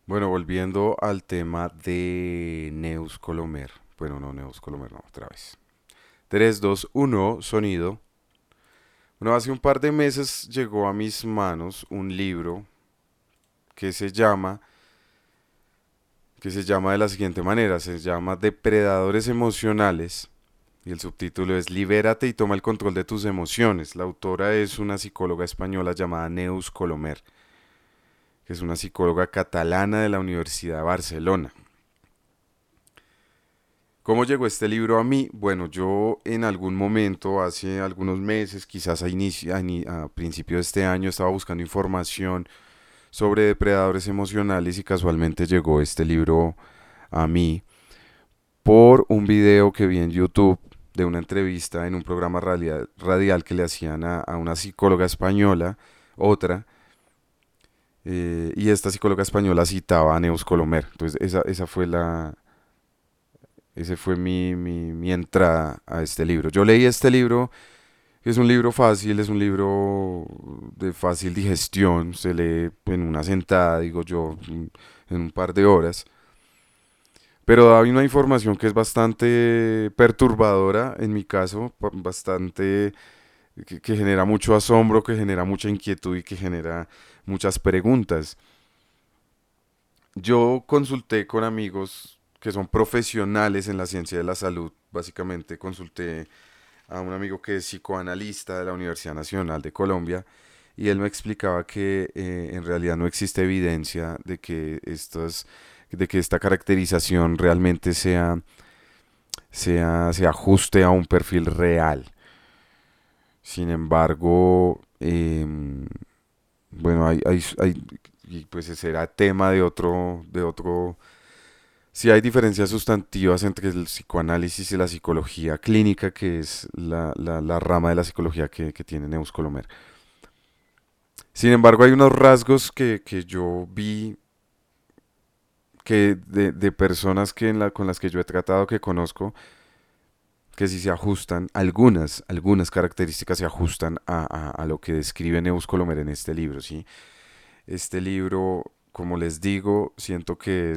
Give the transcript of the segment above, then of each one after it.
Bueno, volviendo al tema de Neus Colomer. Bueno, no, Neus Colomer, no, otra vez. 3, 2, 1, sonido. Bueno, hace un par de meses llegó a mis manos un libro que se llama, que se llama de la siguiente manera, se llama Depredadores Emocionales y el subtítulo es Libérate y toma el control de tus emociones. La autora es una psicóloga española llamada Neus Colomer, que es una psicóloga catalana de la Universidad de Barcelona. ¿Cómo llegó este libro a mí? Bueno, yo en algún momento, hace algunos meses, quizás a principio de este año, estaba buscando información sobre depredadores emocionales y casualmente llegó este libro a mí por un video que vi en YouTube de una entrevista en un programa radial que le hacían a una psicóloga española, otra, y esta psicóloga española citaba a Neus Colomer. Entonces esa fue ese fue mi entrada a este libro. Yo leí este libro, que es un libro fácil, es un libro de fácil digestión, se lee en una sentada, digo yo, en un par de horas, pero da una información que es bastante perturbadora, en mi caso, bastante que genera mucho asombro, que genera mucha inquietud y que genera muchas preguntas. Yo consulté con amigos que son profesionales en la ciencia de la salud, básicamente consulté a un amigo que es psicoanalista de la Universidad Nacional de Colombia y él me explicaba que en realidad no existe evidencia de que de que esta caracterización realmente se ajuste a un perfil real. Sin embargo, bueno, y pues ese era tema de otro. Sí hay diferencias sustantivas entre el psicoanálisis y la psicología clínica, que es la rama de la psicología que tiene Neus Colomer. Sin embargo, hay unos rasgos que yo vi que de personas con las que yo he tratado, que conozco, que sí se ajustan, algunas características se ajustan a lo que describe Neus Colomer en este libro, ¿sí? Este libro, como les digo, siento que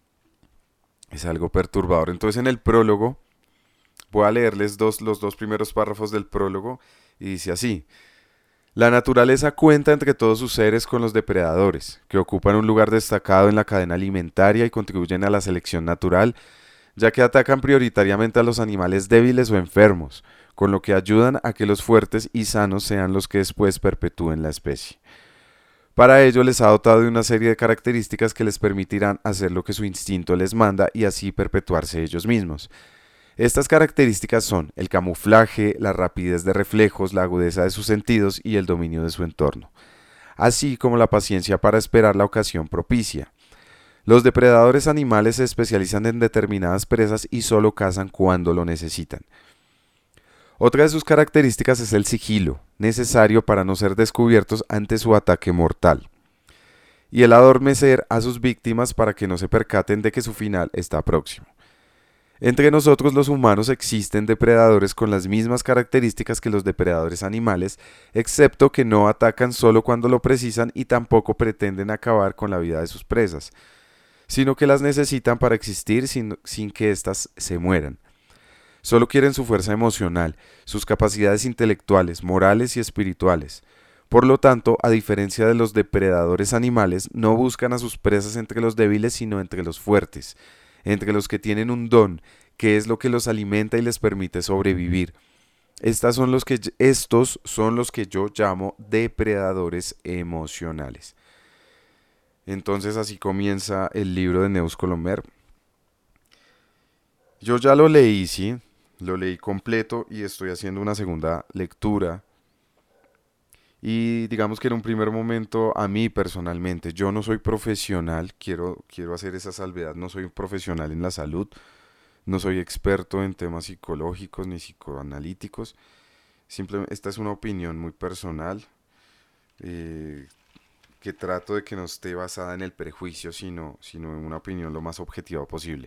es algo perturbador. Entonces, en el prólogo, voy a leerles los dos primeros párrafos del prólogo y dice así. La naturaleza cuenta entre todos sus seres con los depredadores, que ocupan un lugar destacado en la cadena alimentaria y contribuyen a la selección natural, ya que atacan prioritariamente a los animales débiles o enfermos, con lo que ayudan a que los fuertes y sanos sean los que después perpetúen la especie. Para ello les ha dotado de una serie de características que les permitirán hacer lo que su instinto les manda y así perpetuarse ellos mismos. Estas características son el camuflaje, la rapidez de reflejos, la agudeza de sus sentidos y el dominio de su entorno, así como la paciencia para esperar la ocasión propicia. Los depredadores animales se especializan en determinadas presas y solo cazan cuando lo necesitan. Otra de sus características es el sigilo, necesario para no ser descubiertos ante su ataque mortal, y el adormecer a sus víctimas para que no se percaten de que su final está próximo. Entre nosotros los humanos existen depredadores con las mismas características que los depredadores animales, excepto que no atacan solo cuando lo precisan y tampoco pretenden acabar con la vida de sus presas, sino que las necesitan para existir sin que éstas se mueran. Solo quieren su fuerza emocional, sus capacidades intelectuales, morales y espirituales. Por lo tanto, a diferencia de los depredadores animales, no buscan a sus presas entre los débiles, sino entre los fuertes, entre los que tienen un don, que es lo que los alimenta y les permite sobrevivir. Estos son los que yo llamo depredadores emocionales. Entonces así comienza el libro de Neus Colomer. Yo ya lo leí, sí, lo leí completo y estoy haciendo una segunda lectura. Y digamos que en un primer momento, a mí personalmente, yo no soy profesional, quiero hacer esa salvedad, no soy un profesional en la salud, no soy experto en temas psicológicos ni psicoanalíticos, simplemente esta es una opinión muy personal, eh, que trato de que no esté basada en el prejuicio, sino en una opinión lo más objetiva posible.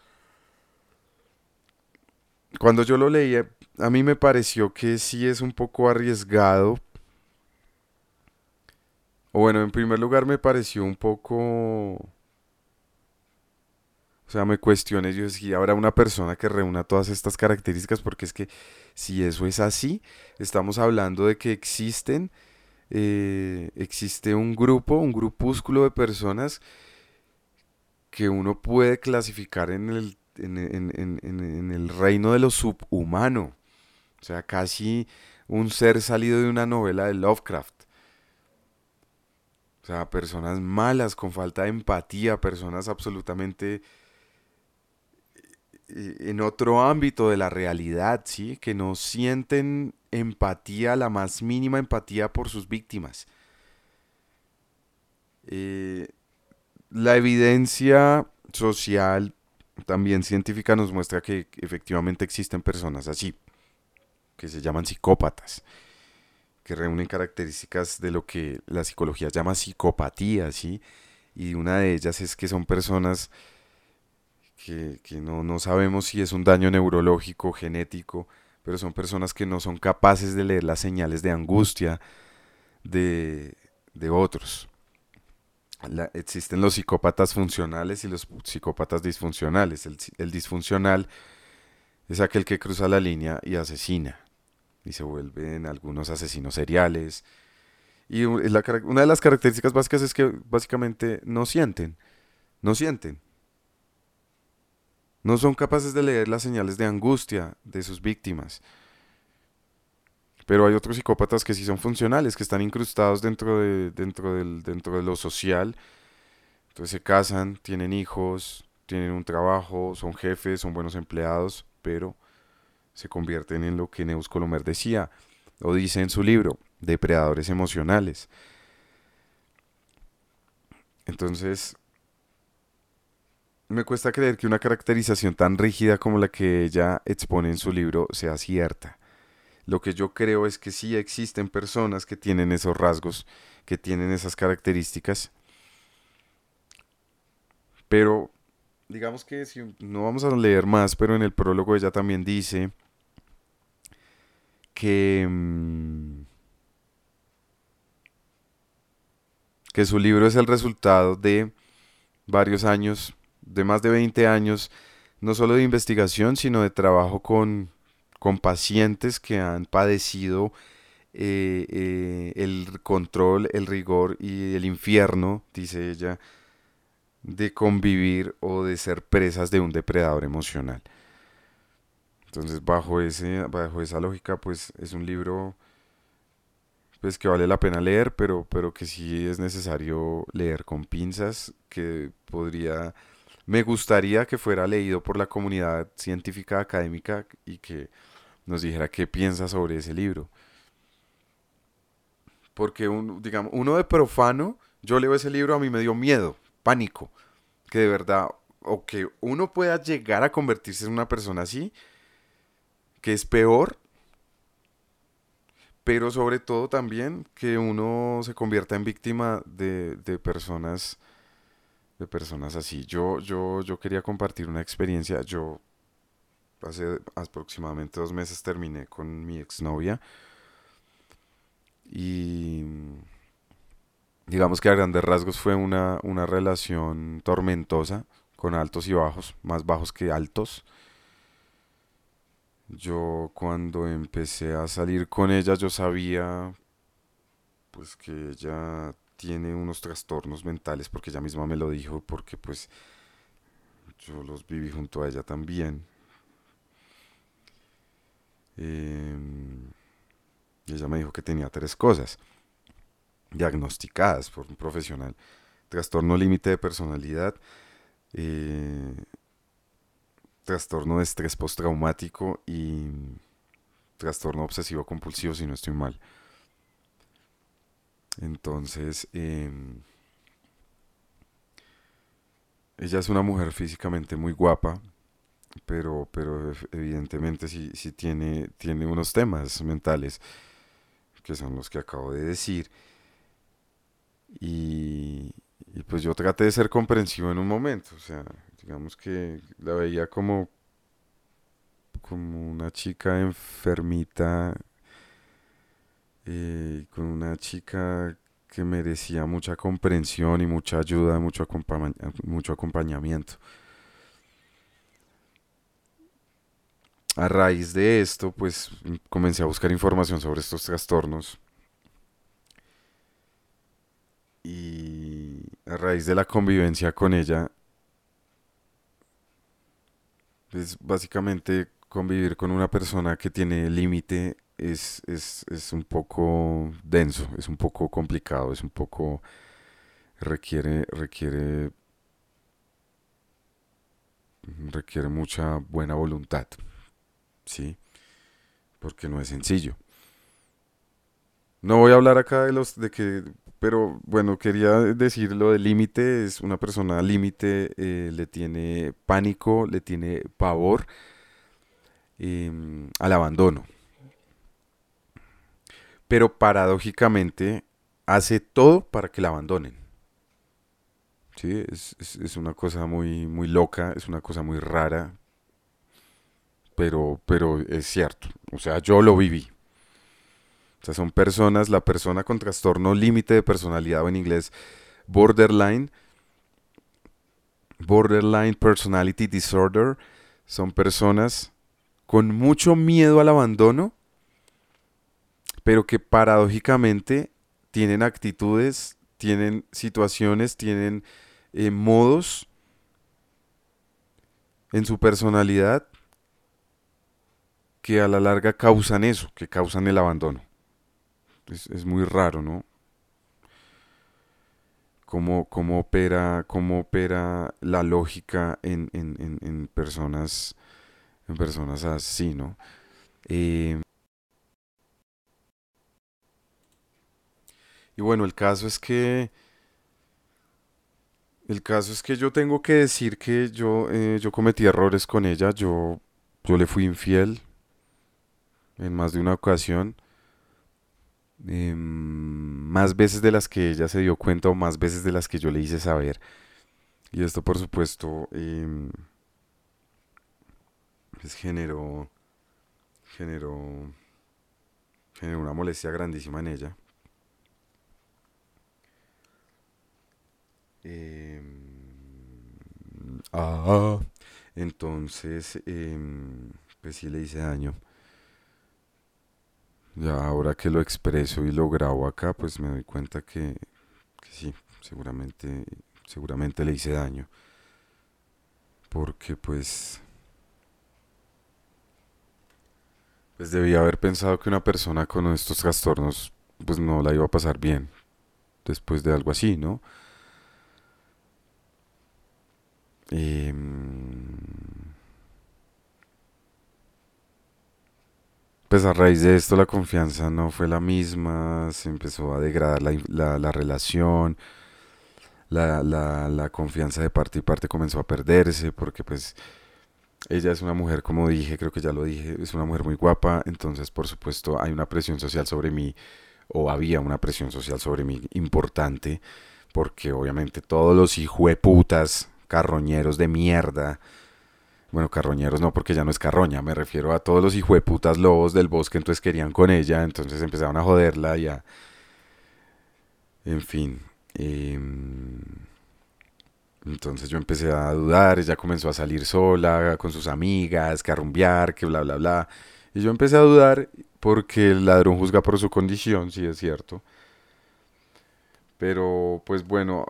Cuando yo lo leí, a mí me pareció que sí es un poco arriesgado. O bueno, en primer lugar me pareció un poco... O sea, me cuestioné, yo si habrá una persona que reúna todas estas características, porque es que si eso es así, estamos hablando de que existe un grupo, un grupúsculo de personas que uno puede clasificar en el reino de lo subhumano. O sea, casi un ser salido de una novela de Lovecraft. O sea, personas malas, con falta de empatía, personas absolutamente en otro ámbito de la realidad, ¿sí? Que no sienten empatía, la más mínima empatía por sus víctimas. Eh, la evidencia social, también científica, nos muestra que efectivamente existen personas así, que se llaman psicópatas, que reúnen características de lo que la psicología llama psicopatía, ¿sí? Y una de ellas es que son personas que no sabemos si es un daño neurológico, genético, pero son personas que no son capaces de leer las señales de angustia de, de otros. Existen los psicópatas funcionales y los psicópatas disfuncionales. El disfuncional es aquel que cruza la línea y asesina y se vuelven algunos asesinos seriales. Y una de las características básicas es que básicamente no sienten, no son capaces de leer las señales de angustia de sus víctimas. Pero hay otros psicópatas que sí son funcionales, que están incrustados dentro de lo social. Entonces se casan, tienen hijos, tienen un trabajo, son jefes, son buenos empleados, pero se convierten en lo que Neus Colomer decía, o dice en su libro, depredadores emocionales. Entonces, me cuesta creer que una caracterización tan rígida como la que ella expone en su libro sea cierta. Lo que yo creo es que sí existen personas que tienen esos rasgos, que tienen esas características, pero digamos que si no vamos a leer más, pero en el prólogo ella también dice que, que su libro es el resultado de varios años, de más de 20 años, no solo de investigación, sino de trabajo con pacientes que han padecido el control, el rigor y el infierno, dice ella, de convivir o de ser presas de un depredador emocional. Entonces, bajo esa lógica, pues es un libro pues que vale la pena leer, pero que sí es necesario leer con pinzas, que me gustaría que fuera leído por la comunidad científica académica y que nos dijera qué piensa sobre ese libro. Porque digamos, uno de profano, yo leo ese libro, a mí me dio miedo, pánico, que de verdad, o que uno pueda llegar a convertirse en una persona así, que es peor, pero sobre todo también que uno se convierta en víctima de personas así. Yo quería compartir una experiencia. Yo hace aproximadamente 2 meses terminé con mi exnovia y digamos que a grandes rasgos fue una relación tormentosa, con altos y bajos, más bajos que altos. Yo cuando empecé a salir con ella, yo sabía pues que ella tiene unos trastornos mentales porque ella misma me lo dijo, porque pues yo los viví junto a ella también. Y ella me dijo que tenía tres cosas diagnosticadas por un profesional. Trastorno límite de personalidad, eh, trastorno de estrés postraumático y trastorno obsesivo compulsivo, si no estoy mal. Entonces, ella es una mujer físicamente muy guapa, pero evidentemente sí tiene unos temas mentales que son los que acabo de decir. Y, y pues yo traté de ser comprensivo en un momento, o sea, digamos que la veía como una chica enfermita, con una chica que merecía mucha comprensión y mucha ayuda, mucho acompañamiento. A raíz de esto, pues comencé a buscar información sobre estos trastornos y a raíz de la convivencia con ella, es básicamente convivir con una persona que tiene límite es un poco denso, es un poco complicado, es un poco requiere requiere mucha buena voluntad, ¿sí? Porque no es sencillo. No voy a hablar acá de los de que, pero bueno, quería decir lo del límite, es una persona límite, le tiene pánico, le tiene pavor al abandono, pero paradójicamente hace todo para que la abandonen. Sí, es una cosa muy loca, es una cosa muy rara, pero es cierto. O sea, yo lo viví. O sea, son personas, la persona con trastorno límite de personalidad o en inglés borderline, borderline personality disorder, son personas con mucho miedo al abandono, pero que paradójicamente tienen actitudes, tienen situaciones, tienen modos en su personalidad que a la larga causan eso, que causan el abandono. Es muy raro, ¿no? Cómo opera la lógica en personas así, ¿no? Eh, y bueno, el caso es que yo tengo que decir que yo cometí errores con ella, yo le fui infiel en más de una ocasión, más veces de las que ella se dio cuenta o más veces de las que yo le hice saber. Y esto, por supuesto, pues generó, generó una molestia grandísima en ella. Ah, entonces, pues sí le hice daño. Ya ahora que lo expreso y lo grabo acá, pues me doy cuenta que sí, seguramente le hice daño. Porque pues debía haber pensado que una persona con estos trastornos, pues no la iba a pasar bien después de algo así, ¿no? Em, pues a raíz de esto la confianza no fue la misma, se empezó a degradar la relación, la confianza de parte y parte comenzó a perderse porque pues ella es una mujer, como dije, creo que ya lo dije, es una mujer muy guapa, entonces por supuesto hay una presión social sobre mí, o había una presión social sobre mí importante, porque obviamente todos los hijueputas, carroñeros de mierda, bueno, carroñeros no, porque ya no es carroña, me refiero a todos los hijueputas lobos del bosque, entonces querían con ella, entonces empezaron a joderla y a, en fin. Entonces yo empecé a dudar, ella comenzó a salir sola con sus amigas, que a rumbear, que bla, bla, bla. Y yo empecé a dudar porque el ladrón juzga por su condición, sí es cierto. Pero pues bueno,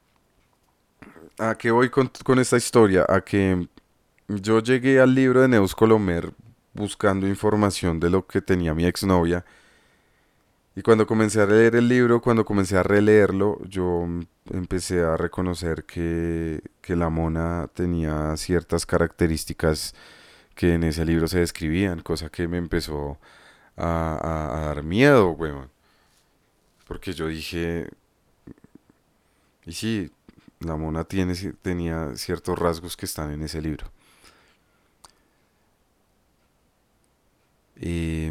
¿a qué voy con esta historia? A que yo llegué al libro de Neus Colomer buscando información de lo que tenía mi exnovia. Y cuando comencé a leer el libro, cuando comencé a releerlo, yo empecé a reconocer que la mona tenía ciertas características que en ese libro se describían, cosa que me empezó a dar miedo, weón. Porque yo dije, y sí, la mona tenía ciertos rasgos que están en ese libro. Y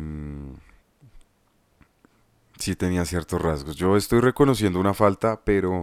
sí tenía ciertos rasgos. Yo estoy reconociendo una falta,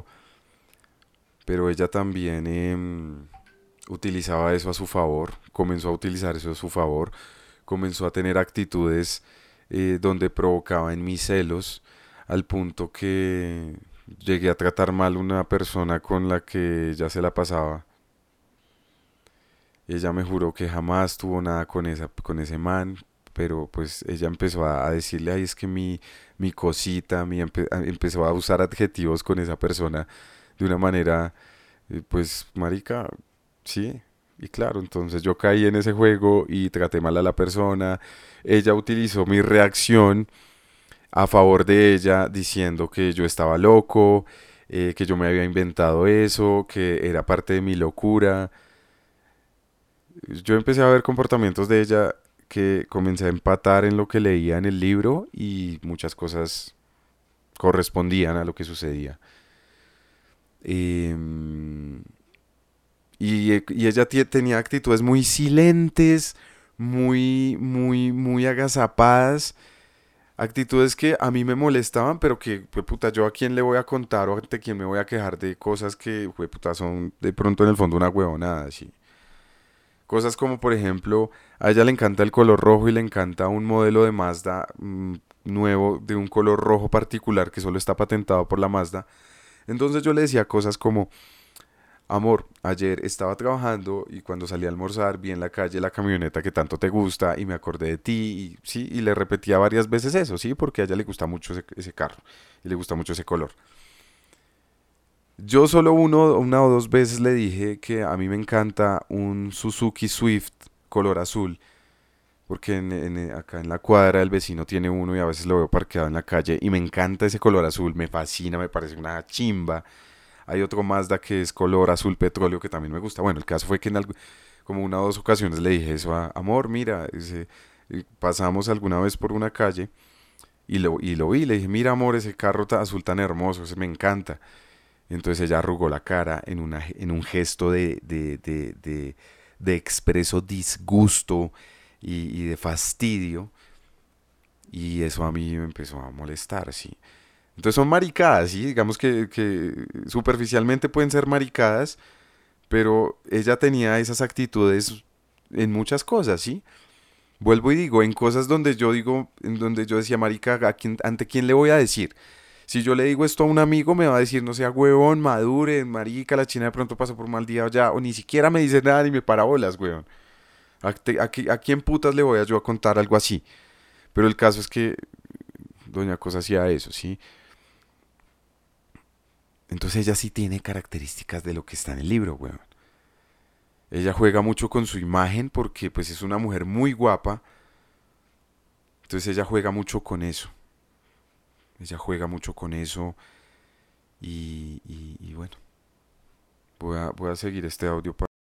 pero ella también utilizaba eso a su favor, comenzó a utilizar eso a su favor, comenzó a tener actitudes donde provocaba en mí celos, al punto que llegué a tratar mal a una persona con la que ya se la pasaba. Ella me juró que jamás tuvo nada con con ese man, pero pues ella empezó a decirle, ay, es que mi cosita, empezó a usar adjetivos con esa persona de una manera, pues, marica, sí. Y claro, entonces yo caí en ese juego y traté mal a la persona. Ella utilizó mi reacción a favor de ella, diciendo que yo estaba loco, que yo me había inventado eso, que era parte de mi locura. Yo empecé a ver comportamientos de ella que comencé a empatar en lo que leía en el libro y muchas cosas correspondían a lo que sucedía. Em, y ella tenía actitudes muy silentes, muy agazapadas, actitudes que a mí me molestaban, pero que, puta, yo a quién le voy a contar o ante quién me voy a quejar de cosas que, puta, son de pronto en el fondo una huevonada, así. Cosas como, por ejemplo, a ella le encanta el color rojo y le encanta un modelo de Mazda nuevo de un color rojo particular que solo está patentado por la Mazda. Entonces yo le decía cosas como, amor, ayer estaba trabajando y cuando salí a almorzar vi en la calle la camioneta que tanto te gusta y me acordé de ti y sí, y le repetía varias veces eso, sí, porque a ella le gusta mucho ese carro y le gusta mucho ese color. Yo solo una o dos veces le dije que a mí me encanta un Suzuki Swift color azul, porque acá en la cuadra el vecino tiene uno y a veces lo veo parqueado en la calle y me encanta ese color azul, me fascina, me parece una chimba. Hay otro Mazda que es color azul petróleo que también me gusta. Bueno, el caso fue que como una o dos ocasiones le dije eso a amor, mira, pasamos alguna vez por una calle y lo vi, le dije, mira amor, ese carro azul tan hermoso, ese me encanta. Entonces ella arrugó la cara en un gesto de expreso disgusto y de fastidio. Y eso a mí me empezó a molestar, sí. Entonces son maricadas, sí. Digamos que superficialmente pueden ser maricadas, pero ella tenía esas actitudes en muchas cosas, sí. Vuelvo y digo, en cosas donde yo digo, en donde yo decía, marica, ¿ante quién le voy a decir? Si yo le digo esto a un amigo, me va a decir, no sea huevón, madure, marica, la china de pronto pasó por un mal día ya, o ni siquiera me dice nada ni me para bolas, huevón. ¿A quién putas le voy a yo a contar algo así? Pero el caso es que Doña Cosa hacía eso, ¿sí? Entonces ella sí tiene características de lo que está en el libro, huevón. Ella juega mucho con su imagen porque pues es una mujer muy guapa. Entonces ella juega mucho con eso. Ella juega mucho con eso y bueno, voy a seguir este audio para